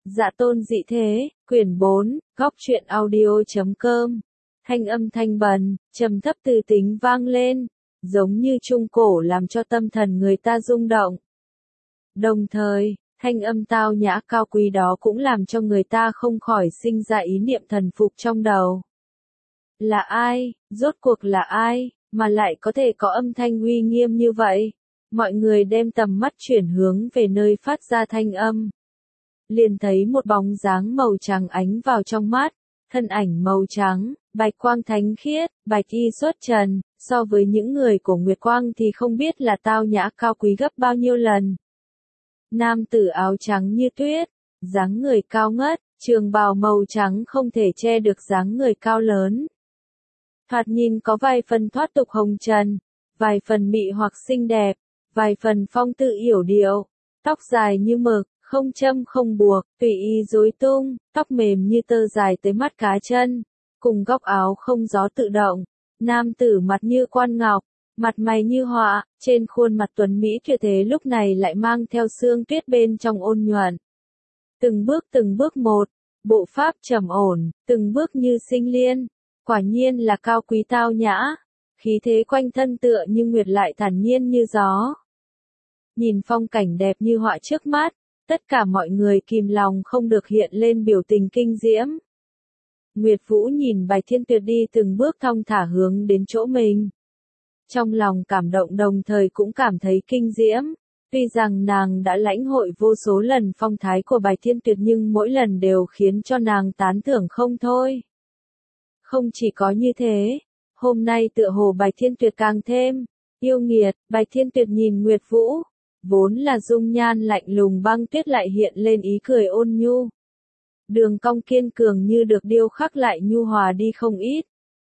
Dạ tôn dị thế, quyển 4, góc truyện audio.com. Thanh âm thanh bần, trầm thấp từ tính vang lên, giống như trung cổ làm cho tâm thần người ta rung động. Đồng thời, thanh âm tao nhã cao quý đó cũng làm cho người ta không khỏi sinh ra ý niệm thần phục trong đầu. Là ai, rốt cuộc là ai, mà lại có thể có âm thanh uy nghiêm như vậy? Mọi người đem tầm mắt chuyển hướng về nơi phát ra thanh âm. Liền thấy một bóng dáng màu trắng ánh vào trong mắt, thân ảnh màu trắng, bạch quang thánh khiết, bạch y xuất trần, so với những người của Nguyệt Quang thì không biết là tao nhã cao quý gấp bao nhiêu lần. Nam tử áo trắng như tuyết, dáng người cao ngất, trường bào màu trắng không thể che được dáng người cao lớn. Thoạt nhìn có vài phần thoát tục hồng trần, vài phần mị hoặc xinh đẹp, vài phần phong tư yểu điệu, tóc dài như mực, không châm không buộc, tùy ý rối tung, tóc mềm như tơ dài tới mắt cá chân, cùng góc áo không gió tự động. Nam tử mặt như quan ngọc, mặt mày như họa, trên khuôn mặt tuấn mỹ tuyệt thế lúc này lại mang theo sương tuyết bên trong ôn nhuận. Từng bước một, bộ pháp trầm ổn, từng bước như sinh liên, quả nhiên là cao quý tao nhã, khí thế quanh thân tựa như nguyệt lại thản nhiên như gió. Nhìn phong cảnh đẹp như họa trước mắt, tất cả mọi người kìm lòng không được hiện lên biểu tình kinh diễm. Nguyệt Vũ nhìn Bạch Thiên Tuyệt đi từng bước thong thả hướng đến chỗ mình. Trong lòng cảm động đồng thời cũng cảm thấy kinh diễm. Tuy rằng nàng đã lãnh hội vô số lần phong thái của Bạch Thiên Tuyệt nhưng mỗi lần đều khiến cho nàng tán thưởng không thôi. Không chỉ có như thế, hôm nay tựa hồ Bạch Thiên Tuyệt càng thêm yêu nghiệt. Bạch Thiên Tuyệt nhìn Nguyệt Vũ, vốn là dung nhan lạnh lùng băng tuyết lại hiện lên ý cười ôn nhu. Đường cong kiên cường như được điêu khắc lại nhu hòa đi không ít.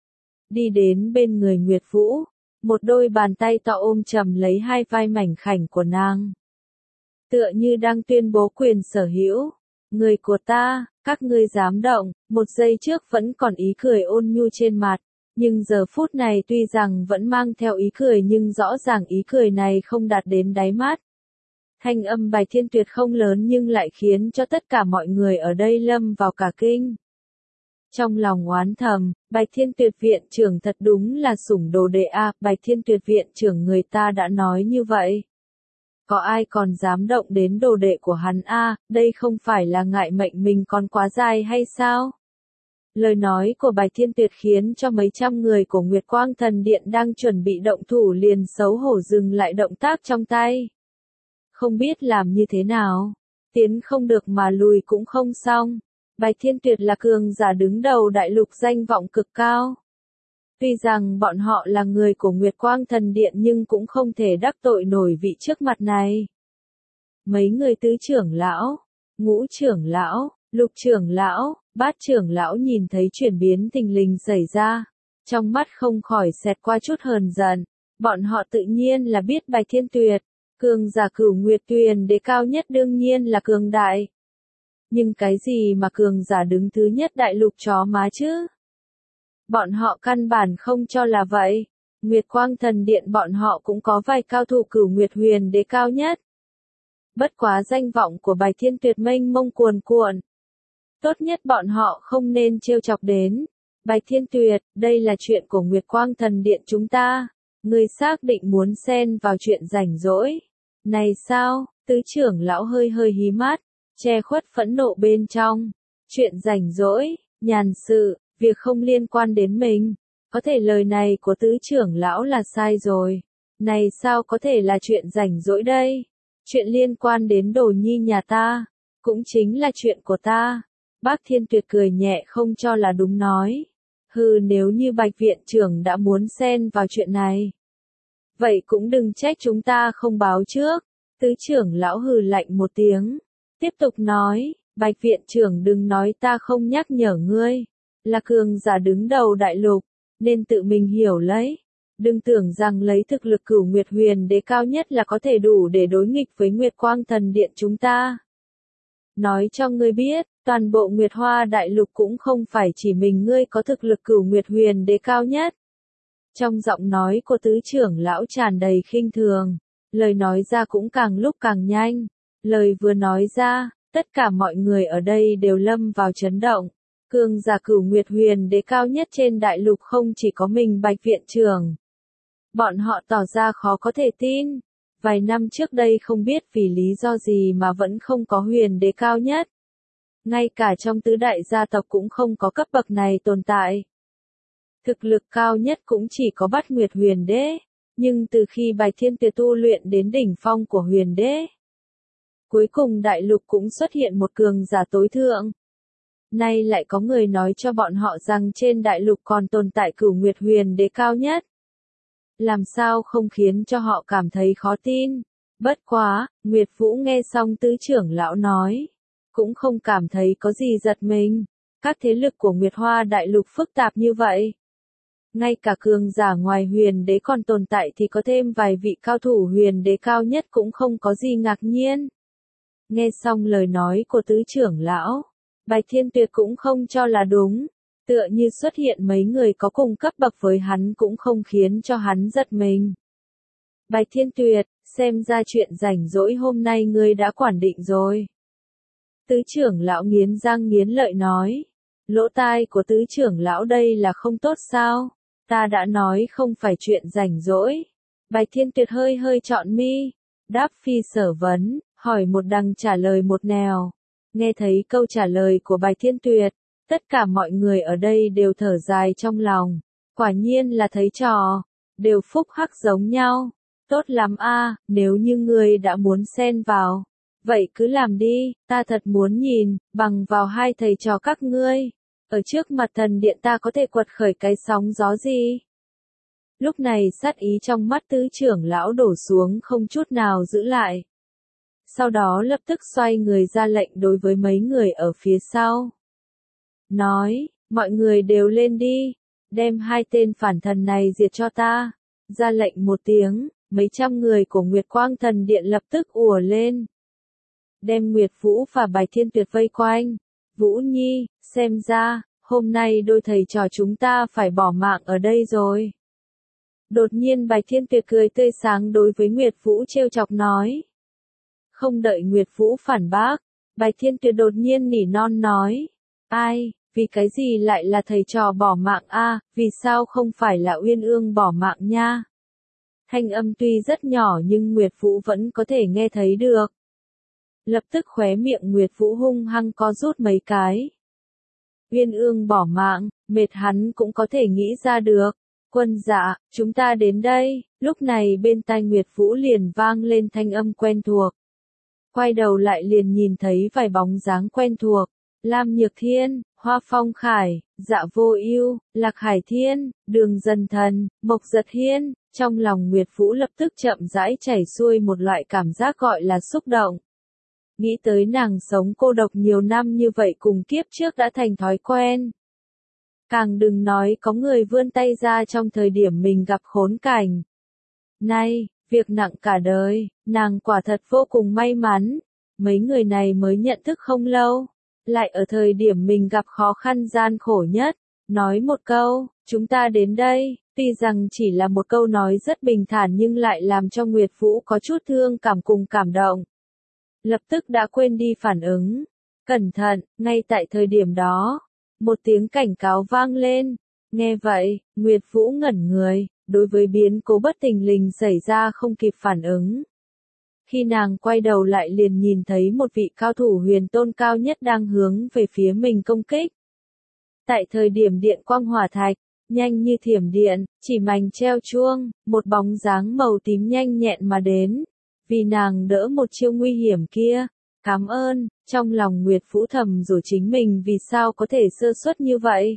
Đi đến bên người Nguyệt Vũ, một đôi bàn tay to ôm chầm lấy hai vai mảnh khảnh của nàng. Tựa như đang tuyên bố quyền sở hữu. Người của ta, các ngươi dám động, một giây trước vẫn còn ý cười ôn nhu trên mặt. Nhưng giờ phút này tuy rằng vẫn mang theo ý cười nhưng rõ ràng ý cười này không đạt đến đáy mắt. Thanh âm Bạch Thiên Tuyệt không lớn nhưng lại khiến cho tất cả mọi người ở đây lâm vào cả kinh. Trong lòng oán thầm, Bạch Thiên Tuyệt viện trưởng thật đúng là sủng đồ đệ a, Bạch Thiên Tuyệt viện trưởng người ta đã nói như vậy. Có ai còn dám động đến đồ đệ của hắn a, đây không phải là ngại mệnh mình còn quá dài hay sao? Lời nói của Bạch Thiên Tuyệt khiến cho mấy trăm người của Nguyệt Quang Thần Điện đang chuẩn bị động thủ liền xấu hổ dừng lại động tác trong tay. Không biết làm như thế nào, tiến không được mà lùi cũng không xong. Bạch Thiên Tuyệt là cường giả đứng đầu đại lục danh vọng cực cao. Tuy rằng bọn họ là người của Nguyệt Quang Thần Điện nhưng cũng không thể đắc tội nổi vị trước mặt này. Mấy người tứ trưởng lão, ngũ trưởng lão, lục trưởng lão, bát trưởng lão nhìn thấy chuyển biến thình lình xảy ra, trong mắt không khỏi xẹt qua chút hờn giận. Bọn họ tự nhiên là biết Bạch Thiên Tuyệt, cường giả Cửu Nguyệt Tuyền đế cao nhất đương nhiên là cường đại. Nhưng cái gì mà cường giả đứng thứ nhất đại lục chó má chứ? Bọn họ căn bản không cho là vậy. Nguyệt Quang Thần Điện bọn họ cũng có vài cao thủ Cửu Nguyệt Huyền đế cao nhất. Bất quá danh vọng của Bạch Thiên Tuyệt mênh mông cuồn cuộn. Tốt nhất bọn họ không nên trêu chọc đến. Bạch Thiên Tuyệt, đây là chuyện của Nguyệt Quang Thần Điện chúng ta. Ngươi xác định muốn xen vào chuyện rảnh rỗi. Này sao, tứ trưởng lão hơi hí mắt, che khuất phẫn nộ bên trong. Chuyện rảnh rỗi, nhàn sự, việc không liên quan đến mình. Có thể lời này của tứ trưởng lão là sai rồi. Này sao có thể là chuyện rảnh rỗi đây? Chuyện liên quan đến đồ nhi nhà ta, cũng chính là chuyện của ta. Bác Thiên Tuyệt cười nhẹ không cho là đúng nói. Hừ, nếu như Bạch viện trưởng đã muốn xen vào chuyện này, vậy cũng đừng trách chúng ta không báo trước. Tứ trưởng lão hừ lạnh một tiếng, tiếp tục nói, Bạch viện trưởng đừng nói ta không nhắc nhở ngươi, là cường giả đứng đầu đại lục, nên tự mình hiểu lấy. Đừng tưởng rằng lấy thực lực Cửu Nguyệt Huyền đế cao nhất là có thể đủ để đối nghịch với Nguyệt Quang Thần Điện chúng ta. Nói cho ngươi biết, toàn bộ Nguyệt Hoa đại lục cũng không phải chỉ mình ngươi có thực lực Cửu Nguyệt Huyền đế cao nhất. Trong giọng nói của tứ trưởng lão tràn đầy khinh thường, lời nói ra cũng càng lúc càng nhanh. Lời vừa nói ra, Tất cả mọi người ở đây đều lâm vào chấn động. Cường giả Cửu Nguyệt Huyền Đế cao nhất trên đại lục không chỉ có mình Bạch viện trưởng. Bọn họ tỏ ra khó có thể tin. Vài năm trước đây không biết vì lý do gì mà vẫn không có huyền đế cao nhất. Ngay cả trong tứ đại gia tộc cũng không có cấp bậc này tồn tại. Thực lực cao nhất cũng chỉ có Bát Nguyệt Huyền Đế. Nhưng từ khi Bạch Thiên Tuyệt tu luyện đến đỉnh phong của huyền đế, cuối cùng đại lục cũng xuất hiện một cường giả tối thượng. Nay lại có người nói cho bọn họ rằng trên đại lục còn tồn tại Cửu Nguyệt Huyền Đế cao nhất. Làm sao không khiến cho họ cảm thấy khó tin. Bất quá, Nguyệt Vũ nghe xong tứ trưởng lão nói, cũng không cảm thấy có gì giật mình. Các thế lực của Nguyệt Hoa đại lục phức tạp như vậy. Ngay cả cường giả ngoài huyền đế còn tồn tại thì có thêm vài vị cao thủ huyền đế cao nhất cũng không có gì ngạc nhiên. Nghe xong lời nói của tứ trưởng lão, Bạch Thiên Tuyệt cũng không cho là đúng. Tựa như xuất hiện mấy người có cùng cấp bậc với hắn cũng không khiến cho hắn giật mình. Bạch Thiên Tuyệt, xem ra chuyện rảnh rỗi hôm nay ngươi đã quản định rồi. Tứ trưởng lão nghiến răng nghiến lợi nói. Lỗ tai của tứ trưởng lão đây là không tốt sao? Ta đã nói không phải chuyện rảnh rỗi. Bạch Thiên Tuyệt hơi hơi trọn mi. Đáp phi sở vấn, hỏi một đằng trả lời một nẻo. Nghe thấy câu trả lời của Bạch Thiên Tuyệt, tất cả mọi người ở đây đều thở dài trong lòng. Quả nhiên là thấy trò, đều phúc hắc giống nhau. Tốt lắm a, nếu như ngươi đã muốn xen vào, vậy cứ làm đi, ta thật muốn nhìn, bằng vào hai thầy trò các ngươi. Ở trước mặt thần điện ta có thể quật khởi cái sóng gió gì? Lúc này sát ý trong mắt tứ trưởng lão đổ xuống không chút nào giữ lại. Sau đó lập tức xoay người ra lệnh đối với mấy người ở phía sau. Nói, mọi người đều lên đi, đem hai tên phản thần này diệt cho ta. Ra lệnh một tiếng, mấy trăm người của Nguyệt Quang Thần Điện lập tức ùa lên. Đem Nguyệt Vũ và Bạch Thiên Tuyệt vây quanh. Vũ Nhi, xem ra, hôm nay đôi thầy trò chúng ta phải bỏ mạng ở đây rồi. Đột nhiên Bạch Thiên Tuyệt cười tươi sáng đối với Nguyệt Vũ trêu chọc nói. Không đợi Nguyệt Vũ phản bác, Bạch Thiên Tuyệt đột nhiên nỉ non nói. Ai, vì cái gì lại là thầy trò bỏ mạng a? Vì sao không phải là Uyên Ương bỏ mạng nha? Thanh âm tuy rất nhỏ nhưng Nguyệt Vũ vẫn có thể nghe thấy được. Lập tức khóe miệng Nguyệt Vũ hung hăng co rút mấy cái. Uyên Ương bỏ mạng, mệt hắn cũng có thể nghĩ ra được. Quân dạ, chúng ta đến đây. Lúc này bên tai Nguyệt Vũ liền vang lên thanh âm quen thuộc. Quay đầu lại liền nhìn thấy vài bóng dáng quen thuộc. Lam Nhược Thiên, Hoa Phong Khải, Dạ Vô Ưu, Lạc Hải Thiên, Đường Dần Thần, Mộc Giật Hiên. Trong lòng Nguyệt Vũ lập tức chậm rãi chảy xuôi một loại cảm giác gọi là xúc động. Nghĩ tới nàng sống cô độc nhiều năm như vậy cùng kiếp trước đã thành thói quen. Càng đừng nói có người vươn tay ra trong thời điểm mình gặp khốn cảnh. Nay, việc nặng cả đời, nàng quả thật vô cùng may mắn. Mấy người này mới nhận thức không lâu. Lại ở thời điểm mình gặp khó khăn gian khổ nhất. Nói một câu, chúng ta đến đây. Tuy rằng chỉ là một câu nói rất bình thản nhưng lại làm cho Nguyệt Vũ có chút thương cảm cùng cảm động. Lập tức đã quên đi phản ứng. Cẩn thận, ngay tại thời điểm đó. Một tiếng cảnh cáo vang lên. Nghe vậy, Nguyệt Vũ ngẩn người, đối với biến cố bất thình lình xảy ra không kịp phản ứng. Khi nàng quay đầu lại liền nhìn thấy một vị cao thủ huyền tôn cao nhất đang hướng về phía mình công kích. Tại thời điểm điện quang hỏa thạch, nhanh như thiểm điện, chỉ mảnh treo chuông, một bóng dáng màu tím nhanh nhẹn mà đến. Vì nàng đỡ một chiêu nguy hiểm kia. Cảm ơn, trong lòng Nguyệt Vũ thầm rồi chính mình vì sao có thể sơ suất như vậy.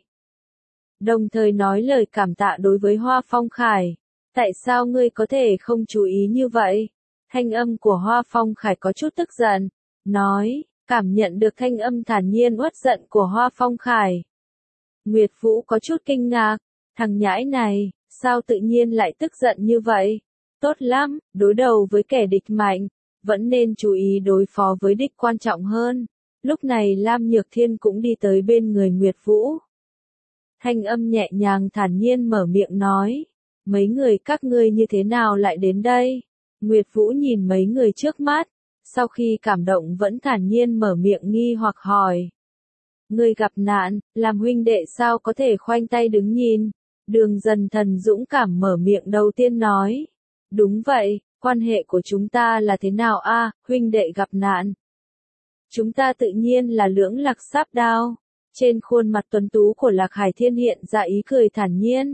Đồng thời nói lời cảm tạ đối với Hoa Phong Khải. Tại sao ngươi có thể không chú ý như vậy? Thanh âm của Hoa Phong Khải có chút tức giận. Nói, cảm nhận được thanh âm thản nhiên uất giận của Hoa Phong Khải. Nguyệt Vũ có chút kinh ngạc. Thằng nhãi này, sao tự nhiên lại tức giận như vậy? Tốt lắm, đối đầu với kẻ địch mạnh. Vẫn nên chú ý đối phó với địch quan trọng hơn. Lúc này Lam Nhược Thiên cũng đi tới bên người Nguyệt Vũ. Thanh âm nhẹ nhàng thản nhiên mở miệng nói. Mấy người các ngươi như thế nào lại đến đây? Nguyệt Vũ nhìn mấy người trước mắt. sau khi cảm động vẫn thản nhiên mở miệng nghi hoặc hỏi. Người gặp nạn, làm huynh đệ sao có thể khoanh tay đứng nhìn? Đường Dần Thần dũng cảm mở miệng đầu tiên nói. Đúng vậy, quan hệ của chúng ta là thế nào a, huynh đệ gặp nạn? Chúng ta tự nhiên là lưỡng lạc sáp đao. Trên khuôn mặt tuấn tú của Lạc Hải Thiên hiện ra ý cười thản nhiên.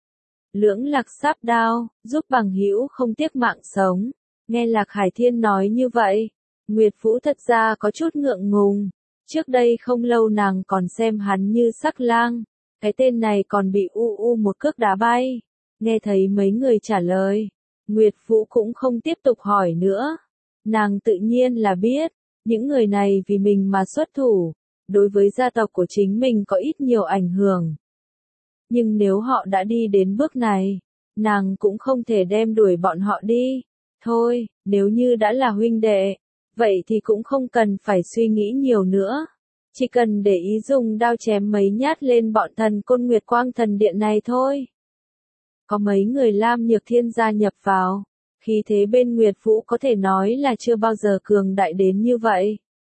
Lưỡng lạc sáp đao, giúp bằng hữu không tiếc mạng sống. Nghe Lạc Hải Thiên nói như vậy, Nguyệt Vũ thật ra có chút ngượng ngùng. Trước đây không lâu nàng còn xem hắn như sắc lang. Cái tên này còn bị một cước đá bay. Nghe thấy mấy người trả lời, Nguyệt Vũ cũng không tiếp tục hỏi nữa. Nàng tự nhiên là biết, những người này vì mình mà xuất thủ, đối với gia tộc của chính mình có ít nhiều ảnh hưởng. Nhưng nếu họ đã đi đến bước này, nàng cũng không thể đem đuổi bọn họ đi. Thôi, nếu như đã là huynh đệ, vậy thì cũng không cần phải suy nghĩ nhiều nữa. Chỉ cần để ý dùng đao chém mấy nhát lên bọn thần côn Nguyệt Quang Thần Điện này thôi. Có mấy người Lam Nhược Thiên gia nhập vào, khí thế bên Nguyệt Vũ có thể nói là chưa bao giờ cường đại đến như vậy.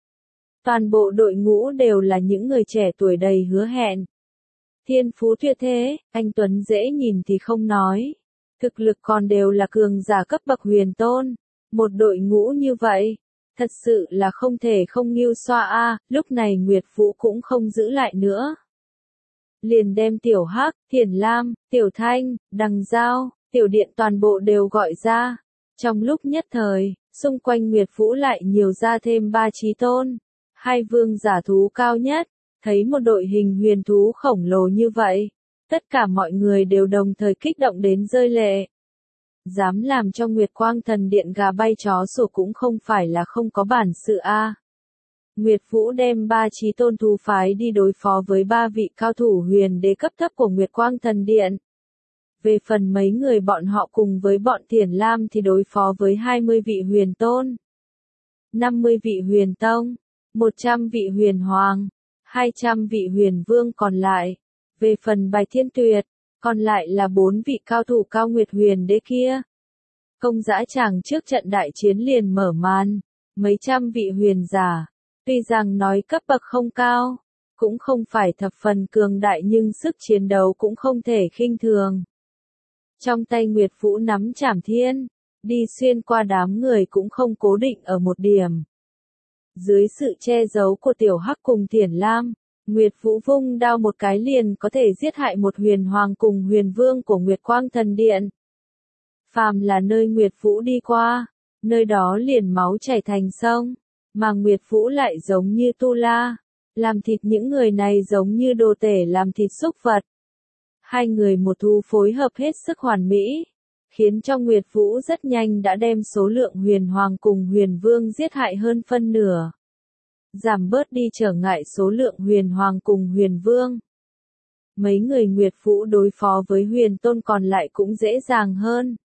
Toàn bộ đội ngũ đều là những người trẻ tuổi đầy hứa hẹn. Thiên phú tuyệt thế, anh Tuấn dễ nhìn thì không nói. Thực lực còn đều là cường giả cấp bậc huyền tôn. Một đội ngũ như vậy, thật sự là không thể không nghêu xoa a. Lúc này Nguyệt Vũ cũng không giữ lại nữa. Liền đem Tiểu Hắc, Thiền Lam, Tiểu Thanh, Đằng Giao, Tiểu Điện toàn bộ đều gọi ra. Trong lúc nhất thời, xung quanh Nguyệt Vũ lại nhiều ra thêm 3 chí tôn. 2 vương giả thú cao nhất, thấy một đội hình huyền thú khổng lồ như vậy. Tất cả mọi người đều đồng thời kích động đến rơi lệ. Dám làm cho Nguyệt Quang Thần Điện gà bay chó sủa cũng không phải là không có bản sự a. Nguyệt Vũ đem 3 chí tôn thú phái đi đối phó với 3 vị cao thủ huyền đế cấp thấp của Nguyệt Quang Thần Điện. Về phần mấy người bọn họ cùng với bọn Thiền Lam thì đối phó với 20 vị huyền tôn, 50 vị huyền tông, 100 vị huyền hoàng, 200 vị huyền vương còn lại. Về phần Bài Thiên Tuyệt, còn lại là 4 vị cao thủ cao nguyệt huyền đế kia. Công dã tràng trước trận đại chiến liền mở màn, mấy trăm vị huyền giả, tuy rằng nói cấp bậc không cao, cũng không phải thập phần cường đại nhưng sức chiến đấu cũng không thể khinh thường. Trong tay Nguyệt Vũ nắm Trảm Thiên, đi xuyên qua đám người cũng không cố định ở một điểm. Dưới sự che giấu của Tiểu Hắc cùng Thiền Lam, Nguyệt Vũ vung đao một cái liền có thể giết hại một huyền hoàng cùng huyền vương của Nguyệt Quang Thần Điện. Phàm là nơi Nguyệt Vũ đi qua, nơi đó liền máu chảy thành sông, mà Nguyệt Vũ lại giống như tu la, làm thịt những người này giống như đồ tể làm thịt súc vật. 2 người một thú phối hợp hết sức hoàn mỹ, khiến cho Nguyệt Vũ rất nhanh đã đem số lượng huyền hoàng cùng huyền vương giết hại hơn phân nửa. Giảm bớt đi trở ngại số lượng huyền hoàng cùng huyền vương. Mấy người Nguyệt Vũ đối phó với huyền tôn còn lại cũng dễ dàng hơn.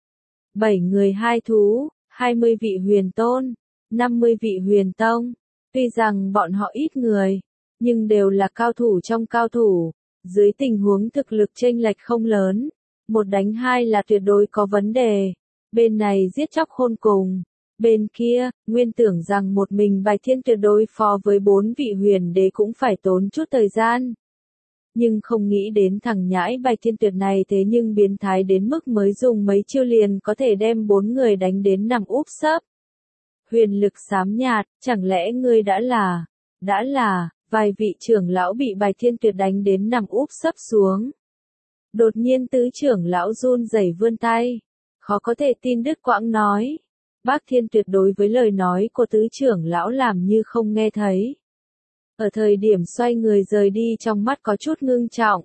7 người 2 thú, 20 vị huyền tôn, 50 vị huyền tông. Tuy rằng bọn họ ít người, nhưng đều là cao thủ trong cao thủ. Dưới tình huống thực lực chênh lệch không lớn, 1 đánh 2 là tuyệt đối có vấn đề. Bên này giết chóc khôn cùng. Bên kia, nguyên tưởng rằng một mình Bài Thiên Tuyệt đối phó với 4 vị huyền đế cũng phải tốn chút thời gian. Nhưng không nghĩ đến thằng nhãi Bài Thiên Tuyệt này thế nhưng biến thái đến mức mới dùng mấy chiêu liền có thể đem 4 người đánh đến nằm úp sấp. Huyền lực xám nhạt, chẳng lẽ ngươi đã là, vài vị trưởng lão bị Bài Thiên Tuyệt đánh đến nằm úp sấp xuống. Đột nhiên tứ trưởng lão run rẩy vươn tay, khó có thể tin đứt quãng nói. Bác Thiên Tuyệt đối với lời nói của tứ trưởng lão làm như không nghe thấy. Ở thời điểm xoay người rời đi trong mắt có chút ngưng trọng.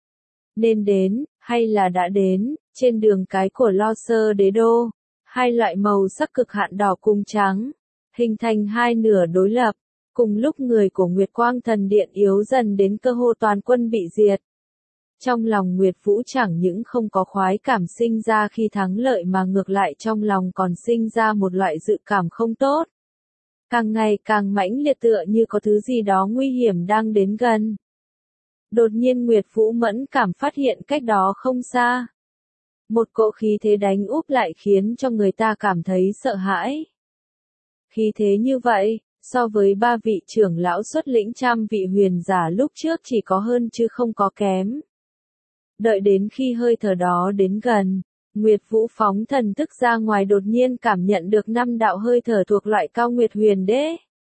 Nên đến, hay là đã đến, trên đường cái của Lo Sơ Đế Đô, 2 loại màu sắc cực hạn đỏ cùng trắng, hình thành 2 nửa đối lập. Cùng lúc người của Nguyệt Quang Thần Điện yếu dần đến cơ hồ toàn quân bị diệt. Trong lòng Nguyệt Vũ chẳng những không có khoái cảm sinh ra khi thắng lợi mà ngược lại trong lòng còn sinh ra một loại dự cảm không tốt. Càng ngày càng mãnh liệt tựa như có thứ gì đó nguy hiểm đang đến gần. Đột nhiên Nguyệt Vũ mẫn cảm phát hiện cách đó không xa. Một cỗ khí thế đánh úp lại khiến cho người ta cảm thấy sợ hãi. Khí thế như vậy, so với 3 vị trưởng lão xuất lĩnh trăm vị huyền giả lúc trước chỉ có hơn chứ không có kém. Đợi đến khi hơi thở đó đến gần, Nguyệt Vũ phóng thần thức ra ngoài đột nhiên cảm nhận được 5 đạo hơi thở thuộc loại Cao Nguyệt Huyền Đế.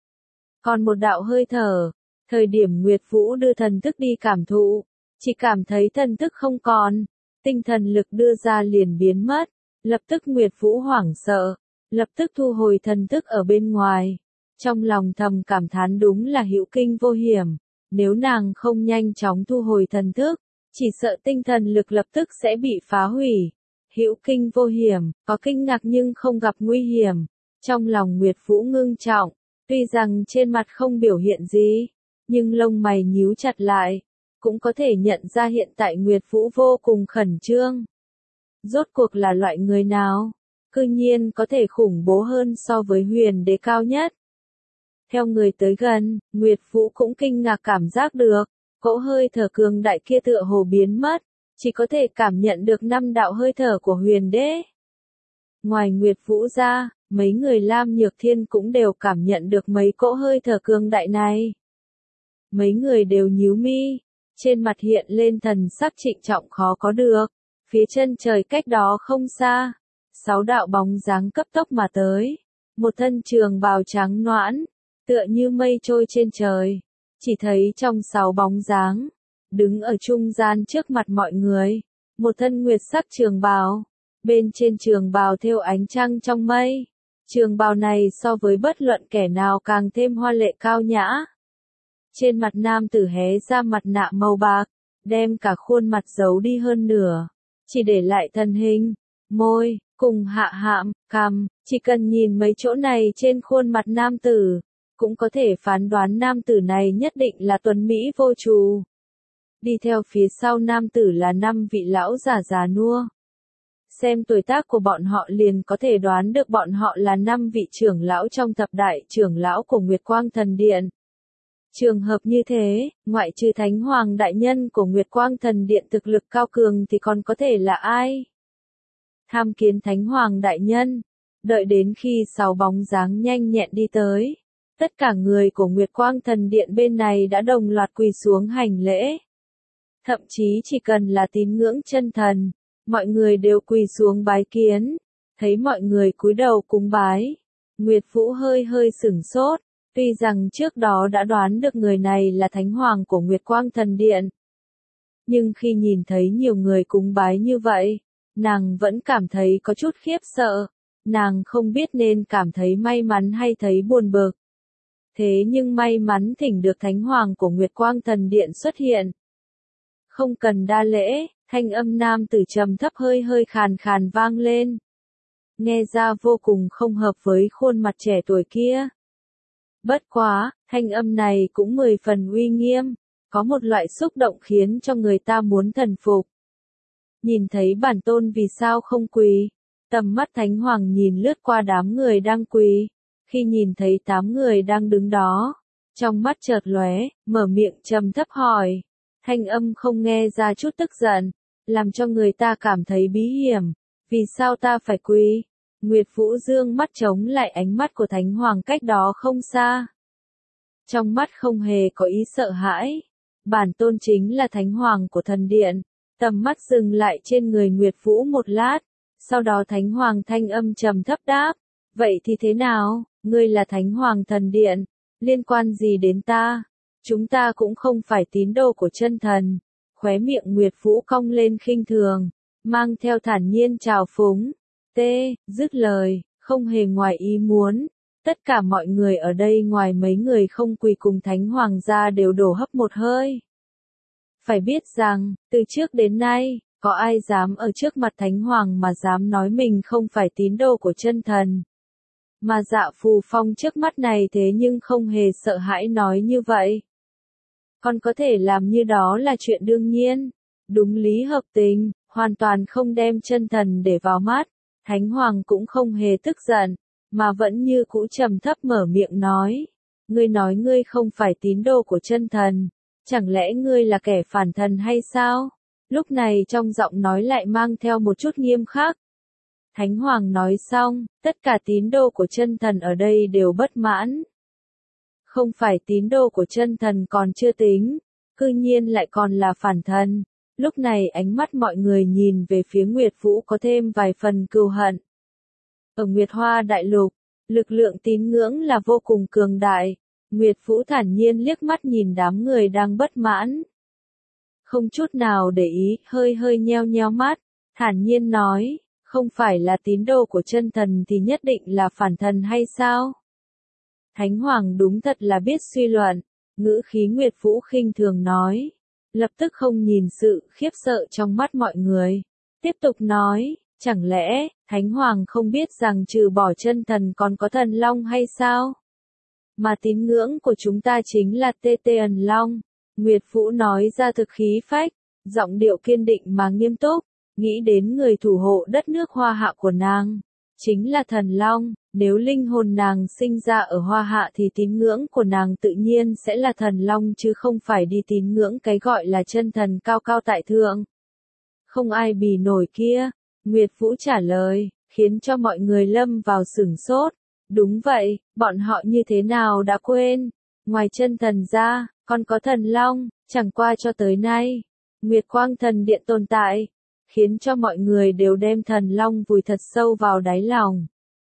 Còn một đạo hơi thở, thời điểm Nguyệt Vũ đưa thần thức đi cảm thụ, chỉ cảm thấy thần thức không còn, tinh thần lực đưa ra liền biến mất, lập tức Nguyệt Vũ hoảng sợ, lập tức thu hồi thần thức ở bên ngoài. Trong lòng thầm cảm thán đúng là hữu kinh vô hiểm, nếu nàng không nhanh chóng thu hồi thần thức, chỉ sợ tinh thần lực lập tức sẽ bị phá hủy. Hữu kinh vô hiểm, có kinh ngạc nhưng không gặp nguy hiểm. Trong lòng Nguyệt Vũ ngưng trọng, tuy rằng trên mặt không biểu hiện gì, nhưng lông mày nhíu chặt lại, cũng có thể nhận ra hiện tại Nguyệt Vũ vô cùng khẩn trương. Rốt cuộc là loại người nào? Cư nhiên có thể khủng bố hơn so với huyền đế cao nhất. Theo người tới gần, Nguyệt Vũ cũng kinh ngạc cảm giác được, cỗ hơi thở cường đại kia tựa hồ biến mất, chỉ có thể cảm nhận được 5 đạo hơi thở của huyền đế. Ngoài Nguyệt Vũ ra, mấy người Lam Nhược Thiên cũng đều cảm nhận được mấy cỗ hơi thở cường đại này. Mấy người đều nhíu mi, trên mặt hiện lên thần sắc trịnh trọng khó có được, phía chân trời cách đó không xa, 6 đạo bóng dáng cấp tốc mà tới, một thân trường bào trắng noãn, tựa như mây trôi trên trời, chỉ thấy trong 6 bóng dáng, đứng ở trung gian trước mặt mọi người, một thân nguyệt sắc trường bào, bên trên trường bào thêu ánh trăng trong mây, trường bào này so với bất luận kẻ nào càng thêm hoa lệ cao nhã. Trên mặt nam tử hé ra mặt nạ màu bạc, đem cả khuôn mặt giấu đi hơn nửa, chỉ để lại thân hình, môi, cùng hạ hạm, cằm, chỉ cần nhìn mấy chỗ này trên khuôn mặt nam tử, cũng có thể phán đoán nam tử này nhất định là tuấn mỹ vô trù. Đi theo phía sau nam tử là 5 vị lão già già nua. Xem tuổi tác của bọn họ liền có thể đoán được bọn họ là 5 vị trưởng lão trong thập đại trưởng lão của Nguyệt Quang Thần Điện. Trường hợp như thế, ngoại trừ Thánh Hoàng đại nhân của Nguyệt Quang Thần Điện thực lực cao cường thì còn có thể là ai? Tham kiến Thánh Hoàng đại nhân, đợi đến khi 6 bóng dáng nhanh nhẹn đi tới, tất cả người của Nguyệt Quang Thần Điện bên này đã đồng loạt quỳ xuống hành lễ. Thậm chí chỉ cần là tín ngưỡng chân thần, mọi người đều quỳ xuống bái kiến, thấy mọi người cúi đầu cúng bái. Nguyệt Vũ hơi hơi sửng sốt, tuy rằng trước đó đã đoán được người này là Thánh Hoàng của Nguyệt Quang Thần Điện. Nhưng khi nhìn thấy nhiều người cúng bái như vậy, nàng vẫn cảm thấy có chút khiếp sợ, nàng không biết nên cảm thấy may mắn hay thấy buồn bực. Thế nhưng may mắn thỉnh được Thánh Hoàng của Nguyệt Quang Thần Điện xuất hiện. Không cần đa lễ, thanh âm nam tử trầm thấp hơi hơi khàn khàn vang lên. Nghe ra vô cùng không hợp với khuôn mặt trẻ tuổi kia. Bất quá, thanh âm này cũng 10 phần uy nghiêm, có một loại xúc động khiến cho người ta muốn thần phục. Nhìn thấy bản tôn vì sao không quỳ, tầm mắt Thánh Hoàng nhìn lướt qua đám người đang quỳ, khi nhìn thấy 8 người đang đứng đó, trong mắt chợt lóe, mở miệng trầm thấp hỏi, thanh âm không nghe ra chút tức giận, làm cho người ta cảm thấy bí hiểm, vì sao ta phải quỳ? Nguyệt Vũ dương mắt chống lại ánh mắt của Thánh Hoàng cách đó không xa. Trong mắt không hề có ý sợ hãi, bản tôn chính là Thánh Hoàng của thần điện, tầm mắt dừng lại trên người Nguyệt Vũ một lát, sau đó Thánh Hoàng thanh âm trầm thấp đáp, vậy thì thế nào, ngươi là Thánh Hoàng thần điện, liên quan gì đến ta? Chúng ta cũng không phải tín đồ của chân thần. Khóe miệng Nguyệt Vũ cong lên khinh thường, mang theo thản nhiên trào phúng. Dứt lời, không hề ngoài ý muốn. Tất cả mọi người ở đây ngoài mấy người không quỳ cùng Thánh Hoàng ra đều đổ hấp một hơi. Phải biết rằng, từ trước đến nay, có ai dám ở trước mặt Thánh Hoàng mà dám nói mình không phải tín đồ của chân thần. Mà Dạ Phù Phong trước mắt này thế nhưng không hề sợ hãi nói như vậy. Còn có thể làm như đó là chuyện đương nhiên, đúng lý hợp tình, hoàn toàn không đem chân thần để vào mắt. Thánh Hoàng cũng không hề tức giận, mà vẫn như cũ trầm thấp mở miệng nói. Ngươi nói ngươi không phải tín đồ của chân thần, chẳng lẽ ngươi là kẻ phản thần hay sao? Lúc này trong giọng nói lại mang theo một chút nghiêm khắc. Thánh Hoàng nói xong, tất cả tín đồ của chân thần ở đây đều bất mãn. Không phải tín đồ của chân thần còn chưa tính, cư nhiên lại còn là phản thần. Lúc này ánh mắt mọi người nhìn về phía Nguyệt Vũ có thêm vài phần cừu hận. Ở Nguyệt Hoa Đại Lục, lực lượng tín ngưỡng là vô cùng cường đại. Nguyệt Vũ thản nhiên liếc mắt nhìn đám người đang bất mãn. Không chút nào để ý, hơi hơi nheo nheo mắt, thản nhiên nói, không phải là tín đồ của chân thần thì nhất định là phản thần hay sao? Thánh Hoàng đúng thật là biết suy luận, ngữ khí Nguyệt Vũ khinh thường nói, lập tức không nhìn sự khiếp sợ trong mắt mọi người. Tiếp tục nói, chẳng lẽ, Thánh Hoàng không biết rằng trừ bỏ chân thần còn có thần long hay sao? Mà tín ngưỡng của chúng ta chính là Tê Tê Ẩn Long. Nguyệt Vũ nói ra thực khí phách, giọng điệu kiên định mà nghiêm túc, nghĩ đến người thủ hộ đất nước Hoa Hạ của nàng. Chính là thần long, nếu linh hồn nàng sinh ra ở Hoa Hạ thì tín ngưỡng của nàng tự nhiên sẽ là thần long chứ không phải đi tín ngưỡng cái gọi là chân thần cao cao tại thượng. Không ai bì nổi kia, Nguyệt Vũ trả lời, khiến cho mọi người lâm vào sửng sốt. Đúng vậy, bọn họ như thế nào đã quên, ngoài chân thần ra, còn có thần long, chẳng qua cho tới nay, Nguyệt Quang Thần Điện tồn tại, khiến cho mọi người đều đem thần long vùi thật sâu vào đáy lòng.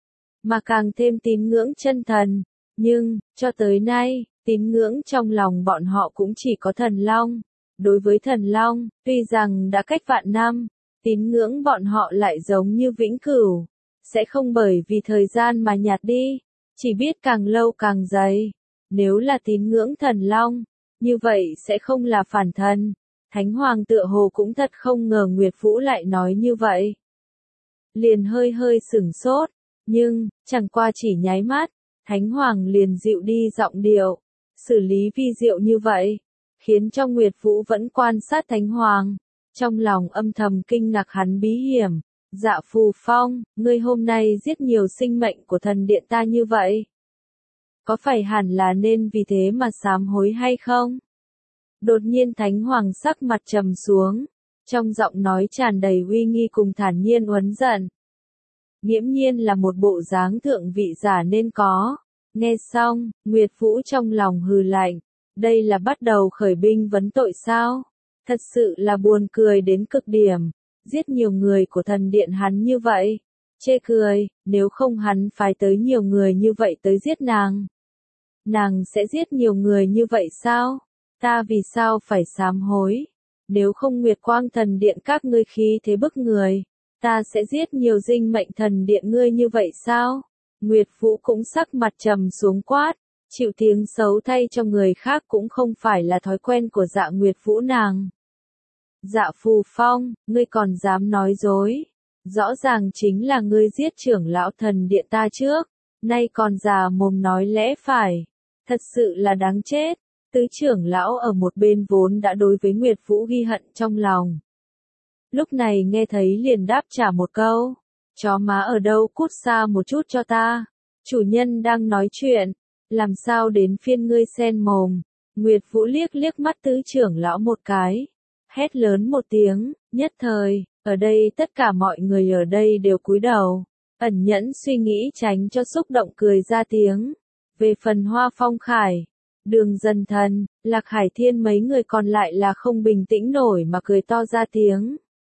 Mà càng thêm tín ngưỡng chân thần, nhưng, cho tới nay, tín ngưỡng trong lòng bọn họ cũng chỉ có thần long. Đối với thần long, tuy rằng đã cách vạn năm, tín ngưỡng bọn họ lại giống như vĩnh cửu, sẽ không bởi vì thời gian mà nhạt đi, chỉ biết càng lâu càng dày. Nếu là tín ngưỡng thần long, như vậy sẽ không là phản thần. Thánh Hoàng tựa hồ cũng thật không ngờ Nguyệt Vũ lại nói như vậy. Liền hơi hơi sửng sốt, nhưng, chẳng qua chỉ nháy mắt, Thánh Hoàng liền dịu đi giọng điệu, xử lý vi diệu như vậy, khiến cho Nguyệt Vũ vẫn quan sát Thánh Hoàng, trong lòng âm thầm kinh ngạc hắn bí hiểm. Dạ Phù Phong, ngươi hôm nay giết nhiều sinh mệnh của thần điện ta như vậy. Có phải hẳn là nên vì thế mà sám hối hay không? Đột nhiên Thánh Hoàng sắc mặt trầm xuống, trong giọng nói tràn đầy uy nghi cùng thản nhiên uấn giận. Nghiễm nhiên là một bộ dáng thượng vị giả nên có. Nghe xong, Nguyệt Vũ trong lòng hừ lạnh, đây là bắt đầu khởi binh vấn tội sao? Thật sự là buồn cười đến cực điểm, giết nhiều người của thần điện hắn như vậy. Chê cười, nếu không hắn phái tới nhiều người như vậy tới giết nàng. Nàng sẽ giết nhiều người như vậy sao? Ta vì sao phải sám hối? Nếu không Nguyệt Quang Thần Điện các ngươi khí thế bức người, ta sẽ giết nhiều dinh mệnh thần điện ngươi như vậy sao? Nguyệt Vũ cũng sắc mặt trầm xuống quát, chịu tiếng xấu thay cho người khác cũng không phải là thói quen của Dạ Nguyệt Vũ nàng. Dạ Phù Phong, ngươi còn dám nói dối? Rõ ràng chính là ngươi giết trưởng lão thần điện ta trước, nay còn già mồm nói lẽ phải. Thật sự là đáng chết. Tứ trưởng lão ở một bên vốn đã đối với Nguyệt Vũ ghi hận trong lòng. Lúc này nghe thấy liền đáp trả một câu. Chó má ở đâu cút xa một chút cho ta. Chủ nhân đang nói chuyện. Làm sao đến phiên ngươi xen mồm. Nguyệt Vũ liếc liếc mắt tứ trưởng lão một cái. Hét lớn một tiếng, nhất thời, ở đây tất cả mọi người ở đây đều cúi đầu. Ẩn nhẫn suy nghĩ tránh cho xúc động cười ra tiếng. Về phần Hoa Phong Khải, Đường Dần Thần, Lạc Hải Thiên mấy người còn lại là không bình tĩnh nổi mà cười to ra tiếng.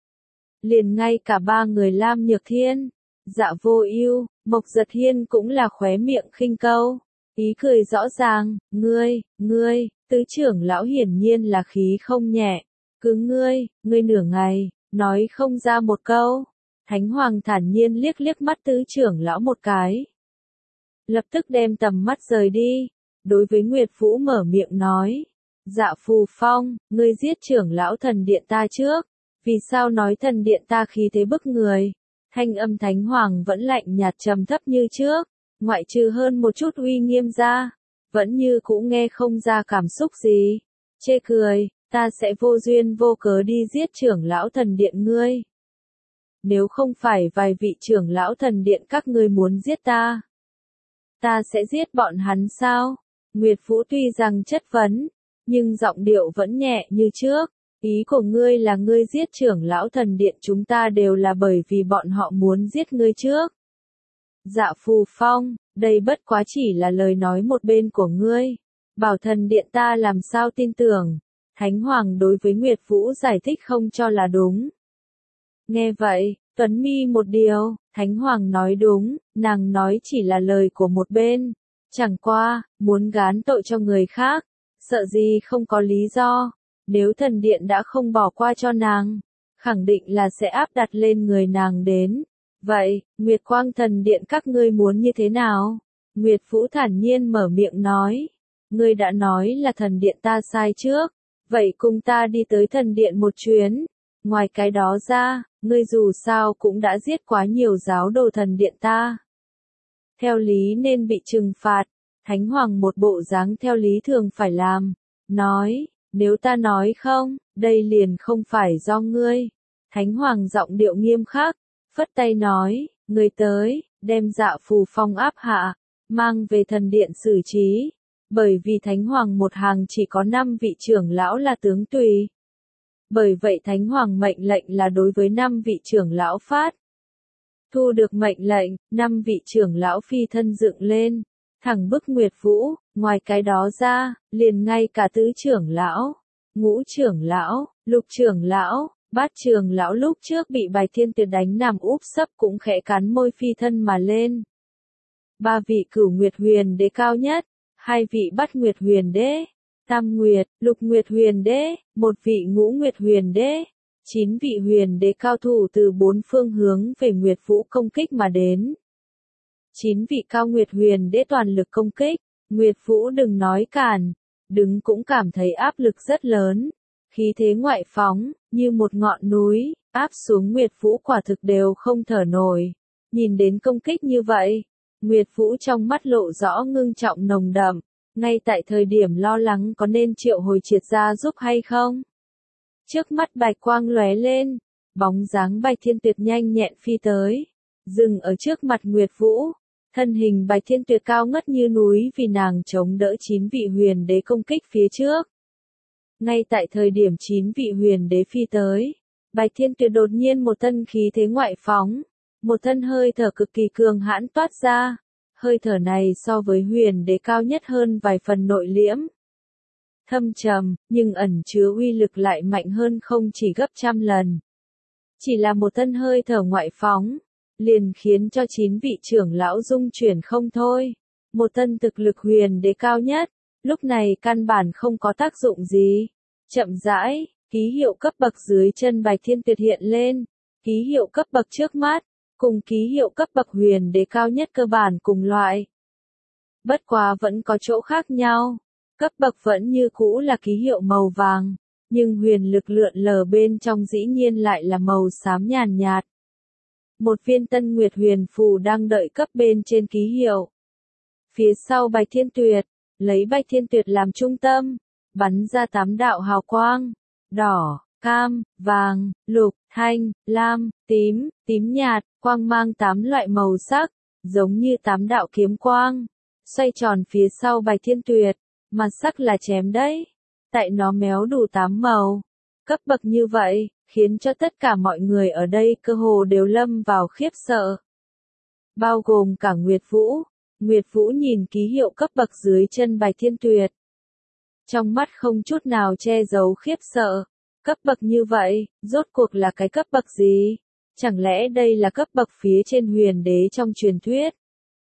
Liền ngay cả ba người Lam Nhược Thiên, Dạ Vô Ưu, Mộc Giật Hiên cũng là khóe miệng khinh câu, ý cười rõ ràng, ngươi, tứ trưởng lão hiển nhiên là khí không nhẹ, cứ ngươi nửa ngày, nói không ra một câu. Thánh Hoàng thản nhiên liếc liếc mắt tứ trưởng lão một cái. Lập tức đem tầm mắt rời đi. Đối với Nguyệt Vũ mở miệng nói. Dạ Phù Phong, ngươi giết trưởng lão thần điện ta trước. Vì sao nói thần điện ta khí thế bức người? Thanh âm Thánh Hoàng vẫn lạnh nhạt trầm thấp như trước. Ngoại trừ hơn một chút uy nghiêm ra. Vẫn như cũng nghe không ra cảm xúc gì. Chê cười, ta sẽ vô duyên vô cớ đi giết trưởng lão thần điện ngươi. Nếu không phải vài vị trưởng lão thần điện các ngươi muốn giết ta sẽ giết bọn hắn sao? Nguyệt Vũ tuy rằng chất vấn, nhưng giọng điệu vẫn nhẹ như trước. Ý của ngươi là ngươi giết trưởng lão thần điện chúng ta đều là bởi vì bọn họ muốn giết ngươi trước. Dạ Phù Phong, đây bất quá chỉ là lời nói một bên của ngươi. Bảo thần điện ta làm sao tin tưởng. Thánh Hoàng đối với Nguyệt Vũ giải thích không cho là đúng. Nghe vậy, Tuấn Mi một điều, Thánh Hoàng nói đúng, nàng nói chỉ là lời của một bên. Chẳng qua, muốn gán tội cho người khác, sợ gì không có lý do. Nếu thần điện đã không bỏ qua cho nàng, khẳng định là sẽ áp đặt lên người nàng đến. Vậy, Nguyệt Quang thần điện các ngươi muốn như thế nào? Nguyệt Vũ thản nhiên mở miệng nói. Ngươi đã nói là thần điện ta sai trước. Vậy cùng ta đi tới thần điện một chuyến. Ngoài cái đó ra, ngươi dù sao cũng đã giết quá nhiều giáo đồ thần điện ta. Theo lý nên bị trừng phạt. Thánh Hoàng một bộ dáng theo lý thường phải làm. Nói, nếu ta nói không, đây liền không phải do ngươi. Thánh Hoàng giọng điệu nghiêm khắc, phất tay nói, ngươi tới, đem Dạ Phù Phong áp hạ, mang về thần điện xử trí. Bởi vì Thánh Hoàng một hàng chỉ có 5 vị trưởng lão là tướng tùy. Bởi vậy Thánh Hoàng mệnh lệnh là đối với 5 vị trưởng lão phát. Thu được mệnh lệnh, 5 vị trưởng lão phi thân dựng lên, thẳng bức Nguyệt Vũ, ngoài cái đó ra, liền ngay cả tứ trưởng lão, ngũ trưởng lão, lục trưởng lão, bát trưởng lão lúc trước bị Bạch Thiên Tuyệt đánh nằm úp sấp cũng khẽ cắn môi phi thân mà lên. 3 vị Cửu Nguyệt Huyền Đế cao nhất, 2 vị Bát Nguyệt Huyền Đế, Tam Nguyệt, Lục Nguyệt Huyền Đế, 1 vị Ngũ Nguyệt Huyền Đế, 9 vị Huyền Đế cao thủ từ 4 phương hướng về Nguyệt Vũ công kích mà đến. 9 vị cao Nguyệt Huyền Đế toàn lực công kích, Nguyệt Vũ đừng nói cản, đứng cũng cảm thấy áp lực rất lớn, khí thế ngoại phóng, như một ngọn núi, áp xuống Nguyệt Vũ quả thực đều không thở nổi. Nhìn đến công kích như vậy, Nguyệt Vũ trong mắt lộ rõ ngưng trọng nồng đậm, ngay tại thời điểm lo lắng có nên triệu hồi triệt ra giúp hay không. Trước mắt bạch quang lóe lên, bóng dáng Bạch Thiên Tuyệt nhanh nhẹn phi tới, dừng ở trước mặt Nguyệt Vũ. Thân hình Bạch Thiên Tuyệt cao ngất như núi vì nàng chống đỡ 9 vị huyền đế công kích phía trước. Ngay tại thời điểm 9 vị huyền đế phi tới, Bạch Thiên Tuyệt đột nhiên một thân khí thế ngoại phóng, một thân hơi thở cực kỳ cường hãn toát ra. Hơi thở này so với huyền đế cao nhất hơn vài phần nội liễm. Thâm trầm, nhưng ẩn chứa uy lực lại mạnh hơn không chỉ gấp trăm lần. Chỉ là một thân hơi thở ngoại phóng, liền khiến cho 9 vị trưởng lão rung chuyển không thôi. Một thân thực lực huyền đế cao nhất, lúc này căn bản không có tác dụng gì. Chậm rãi, ký hiệu cấp bậc dưới chân Bạch Thiên Tuyệt hiện lên, ký hiệu cấp bậc trước mắt, cùng ký hiệu cấp bậc huyền đế cao nhất cơ bản cùng loại. Bất quá vẫn có chỗ khác nhau, cấp bậc vẫn như cũ là ký hiệu màu vàng, nhưng huyền lực lượn lờ bên trong dĩ nhiên lại là màu xám nhàn nhạt. Một viên Tân Nguyệt huyền phù đang đợi cấp bên trên ký hiệu. Phía sau Bạch Thiên Tuyệt, lấy Bạch Thiên Tuyệt làm trung tâm, bắn ra 8 đạo hào quang, đỏ, cam, vàng, lục, thanh, lam, tím, tím nhạt, quang mang 8 loại màu sắc, giống như 8 đạo kiếm quang, xoay tròn phía sau Bạch Thiên Tuyệt, mà sắc là chém đấy. Tại nó méo đủ 8 màu, cấp bậc như vậy, khiến cho tất cả mọi người ở đây cơ hồ đều lâm vào khiếp sợ. Bao gồm cả Nguyệt Vũ. Nguyệt Vũ nhìn ký hiệu cấp bậc dưới chân Bạch Thiên Tuyệt. Trong mắt không chút nào che giấu khiếp sợ. Cấp bậc như vậy, rốt cuộc là cái cấp bậc gì? Chẳng lẽ đây là cấp bậc phía trên huyền đế trong truyền thuyết?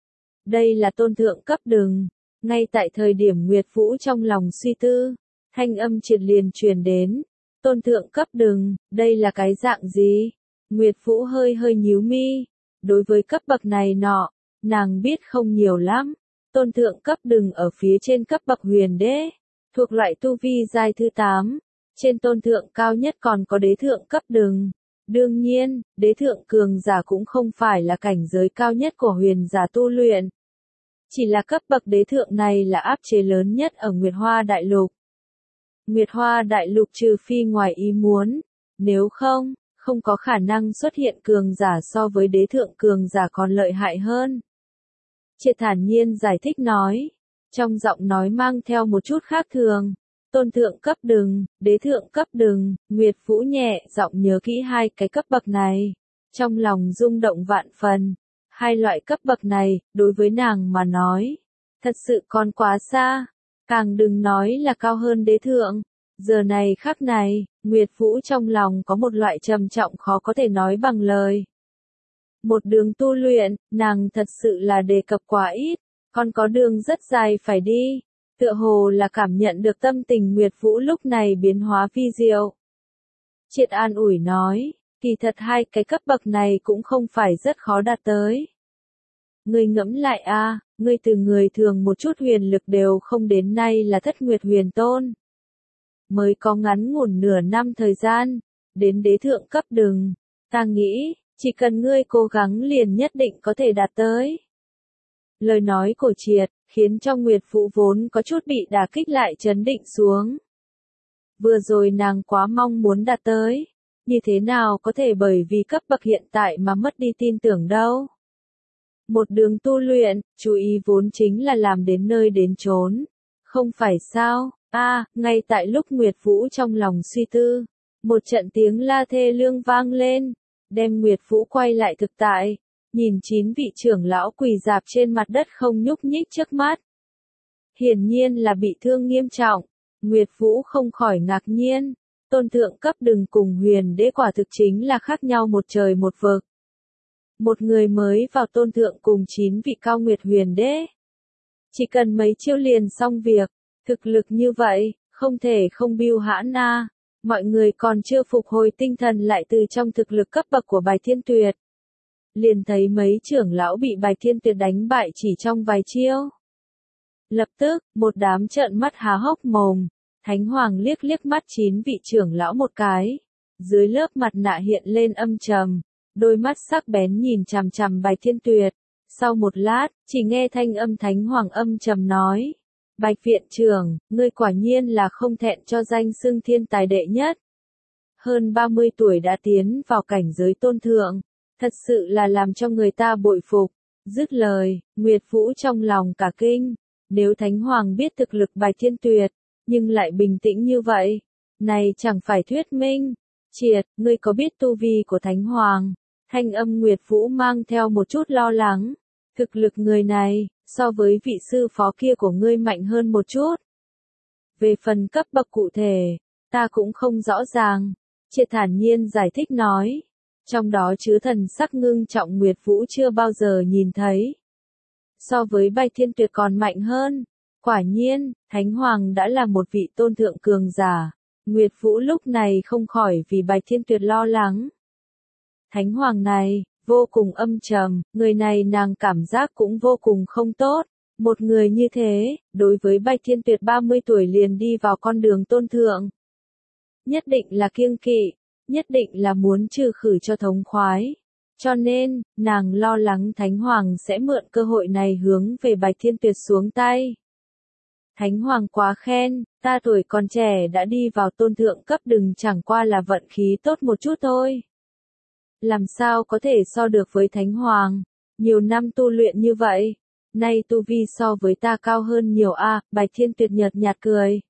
Đây là tôn thượng cấp đừng. Ngay tại thời điểm Nguyệt Vũ trong lòng suy tư, thanh âm triệt liền truyền đến. Tôn thượng cấp đừng, đây là cái dạng gì? Nguyệt Vũ hơi hơi nhíu mi. Đối với cấp bậc này nọ, nàng biết không nhiều lắm. Tôn thượng cấp đừng ở phía trên cấp bậc huyền đế, thuộc loại tu vi giai thứ 8. Trên tôn thượng cao nhất còn có đế thượng cấp đừng. Đương nhiên, đế thượng cường giả cũng không phải là cảnh giới cao nhất của huyền giả tu luyện. Chỉ là cấp bậc đế thượng này là áp chế lớn nhất ở Nguyệt Hoa Đại Lục. Nguyệt Hoa Đại Lục trừ phi ngoài ý muốn, nếu không, không có khả năng xuất hiện cường giả so với đế thượng cường giả còn lợi hại hơn. Triệt thản nhiên giải thích nói, trong giọng nói mang theo một chút khác thường, Tôn thượng cấp đừng, đế thượng cấp đừng, Nguyệt Vũ nhẹ giọng nhớ kỹ hai cái cấp bậc này. Trong lòng rung động vạn phần. Hai loại cấp bậc này, đối với nàng mà nói, thật sự còn quá xa. Càng đừng nói là cao hơn đế thượng. Giờ này khắc này, Nguyệt Vũ trong lòng có một loại trầm trọng khó có thể nói bằng lời. Một đường tu luyện, nàng thật sự là đề cập quá ít, còn có đường rất dài phải đi. Tựa hồ là cảm nhận được tâm tình Nguyệt Vũ lúc này biến hóa vi diệu. Triệt an ủi nói, kỳ thật hai cái cấp bậc này cũng không phải rất khó đạt tới. Ngươi ngẫm lại a, ngươi từ người thường một chút huyền lực đều không đến nay là Thất Nguyệt Huyền Tôn. Mới có ngắn ngủn nửa năm thời gian, đến đế thượng cấp đừng, ta nghĩ, chỉ cần ngươi cố gắng liền nhất định có thể đạt tới. Lời nói của Triệt, khiến cho Nguyệt Vũ vốn có chút bị đả kích lại trấn định xuống. Vừa rồi nàng quá mong muốn đạt tới, như thế nào có thể bởi vì cấp bậc hiện tại mà mất đi tin tưởng đâu. Một đường tu luyện, chú ý vốn chính là làm đến nơi đến chốn. Không phải sao, ngay tại lúc Nguyệt Vũ trong lòng suy tư, một trận tiếng la thê lương vang lên, đem Nguyệt Vũ quay lại thực tại, nhìn 9 vị trưởng lão quỳ rạp trên mặt đất không nhúc nhích trước mắt. Hiển nhiên là bị thương nghiêm trọng, Nguyệt Vũ không khỏi ngạc nhiên, tôn thượng cấp đừng cùng huyền đế quả thực chính là khác nhau một trời một vực. Một người mới vào tôn thượng cùng 9 vị cao nguyệt huyền đế. Chỉ cần mấy chiêu liền xong việc, thực lực như vậy, không thể không bưu hãn a. Mọi người còn chưa phục hồi tinh thần lại từ trong thực lực cấp bậc của Bạch Thiên Tuyệt. Liền thấy mấy trưởng lão bị Bạch Thiên Tuyệt đánh bại chỉ trong vài chiêu. Lập tức, một đám trợn mắt há hốc mồm, Thánh Hoàng liếc liếc mắt 9 vị trưởng lão một cái. Dưới lớp mặt nạ hiện lên âm trầm, đôi mắt sắc bén nhìn chằm chằm Bạch Thiên Tuyệt. Sau một lát, chỉ nghe thanh âm Thánh Hoàng âm trầm nói. Bạch viện trưởng, ngươi quả nhiên là không thẹn cho danh xưng thiên tài đệ nhất. Hơn 30 tuổi đã tiến vào cảnh giới tôn thượng, thật sự là làm cho người ta bội phục. Dứt lời, Nguyệt Vũ trong lòng cả kinh, nếu Thánh Hoàng biết thực lực Bạch Thiên Tuyệt, nhưng lại bình tĩnh như vậy, này chẳng phải thuyết minh. Triệt, ngươi có biết tu vi của Thánh Hoàng? Thanh âm Nguyệt Vũ mang theo một chút lo lắng. Thực lực người này, so với vị sư phó kia của ngươi mạnh hơn một chút. Về phần cấp bậc cụ thể, ta cũng không rõ ràng. Triệt thản nhiên giải thích nói. Trong đó chứa thần sắc ngưng trọng Nguyệt Vũ chưa bao giờ nhìn thấy. So với Bạch Thiên Tuyệt còn mạnh hơn. Quả nhiên, Thánh Hoàng đã là một vị tôn thượng cường giả. Nguyệt Vũ lúc này không khỏi vì Bạch Thiên Tuyệt lo lắng. Thánh Hoàng này, vô cùng âm trầm, người này nàng cảm giác cũng vô cùng không tốt. Một người như thế, đối với Bạch Thiên Tuyệt 30 tuổi liền đi vào con đường tôn thượng. Nhất định là kiêng kỵ, nhất định là muốn trừ khử cho thống khoái. Cho nên, nàng lo lắng Thánh Hoàng sẽ mượn cơ hội này hướng về Bạch Thiên Tuyệt xuống tay. Thánh Hoàng quá khen, ta tuổi còn trẻ đã đi vào tôn thượng cấp đừng chẳng qua là vận khí tốt một chút thôi. Làm sao có thể so được với Thánh Hoàng, nhiều năm tu luyện như vậy, nay tu vi so với ta cao hơn nhiều Bạch Thiên Tuyệt nhợt nhạt cười.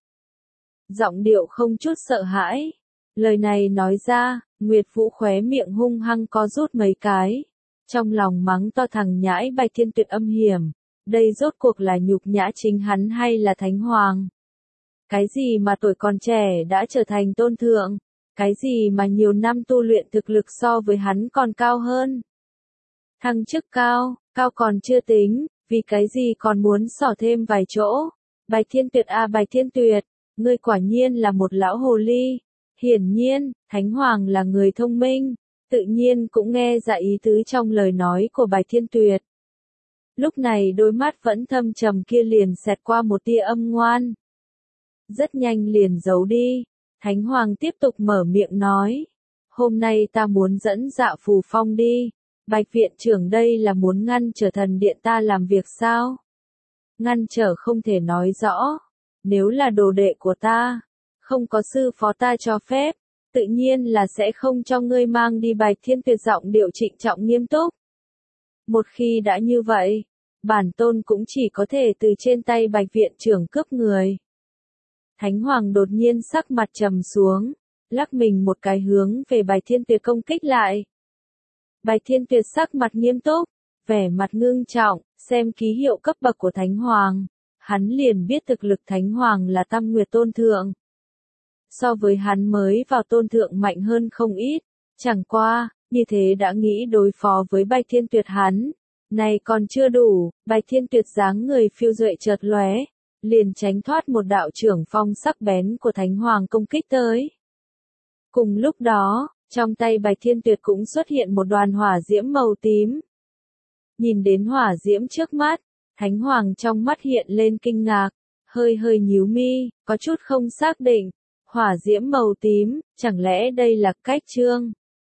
Giọng điệu không chút sợ hãi, lời này nói ra, Nguyệt Vũ khóe miệng hung hăng co rút mấy cái, trong lòng mắng to thằng nhãi Bạch Thiên Tuyệt âm hiểm, đây rốt cuộc là nhục nhã chính hắn hay là Thánh Hoàng? Cái gì mà tuổi còn trẻ đã trở thành tôn thượng? Cái gì mà nhiều năm tu luyện thực lực so với hắn còn cao hơn? Thăng chức cao, cao còn chưa tính, vì cái gì còn muốn xỏ thêm vài chỗ? Bạch Thiên Tuyệt Bạch Thiên Tuyệt, ngươi quả nhiên là một lão hồ ly. Hiển nhiên, Thánh Hoàng là người thông minh, tự nhiên cũng nghe ra ý tứ trong lời nói của Bạch Thiên Tuyệt. Lúc này đôi mắt vẫn thâm trầm kia liền xẹt qua một tia âm ngoan. Rất nhanh liền giấu đi. Thánh Hoàng tiếp tục mở miệng nói. Hôm nay ta muốn dẫn Dạ Phù Phong đi. Bạch viện trưởng đây là muốn ngăn trở thần điện ta làm việc sao? Ngăn trở không thể nói rõ. Nếu là đồ đệ của ta, không có sư phó ta cho phép, tự nhiên là sẽ không cho ngươi mang đi. Bạch Thiên Tuyệt giọng điệu trịnh trọng nghiêm túc. Một khi đã như vậy, bản tôn cũng chỉ có thể từ trên tay Bạch viện trưởng cướp người. Thánh Hoàng đột nhiên sắc mặt trầm xuống, lắc mình một cái hướng về Bạch Thiên Tuyệt công kích lại. Bạch Thiên Tuyệt sắc mặt nghiêm túc, vẻ mặt ngưng trọng, xem ký hiệu cấp bậc của Thánh Hoàng. Hắn liền biết thực lực Thánh Hoàng là Tam Nguyệt Tôn Thượng. So với hắn mới vào Tôn Thượng mạnh hơn không ít, chẳng qua, như thế đã nghĩ đối phó với Bạch Thiên Tuyệt hắn. Này còn chưa đủ, Bạch Thiên Tuyệt dáng người phiêu duệ chợt lóe, liền tránh thoát một đạo trưởng phong sắc bén của Thánh Hoàng công kích tới. Cùng lúc đó, trong tay Bạch Thiên Tuyệt cũng xuất hiện một đoàn hỏa diễm màu tím. Nhìn đến hỏa diễm trước mắt, Thánh Hoàng trong mắt hiện lên kinh ngạc, hơi hơi nhíu mi, có chút không xác định. Hỏa diễm màu tím, chẳng lẽ đây là cách trương?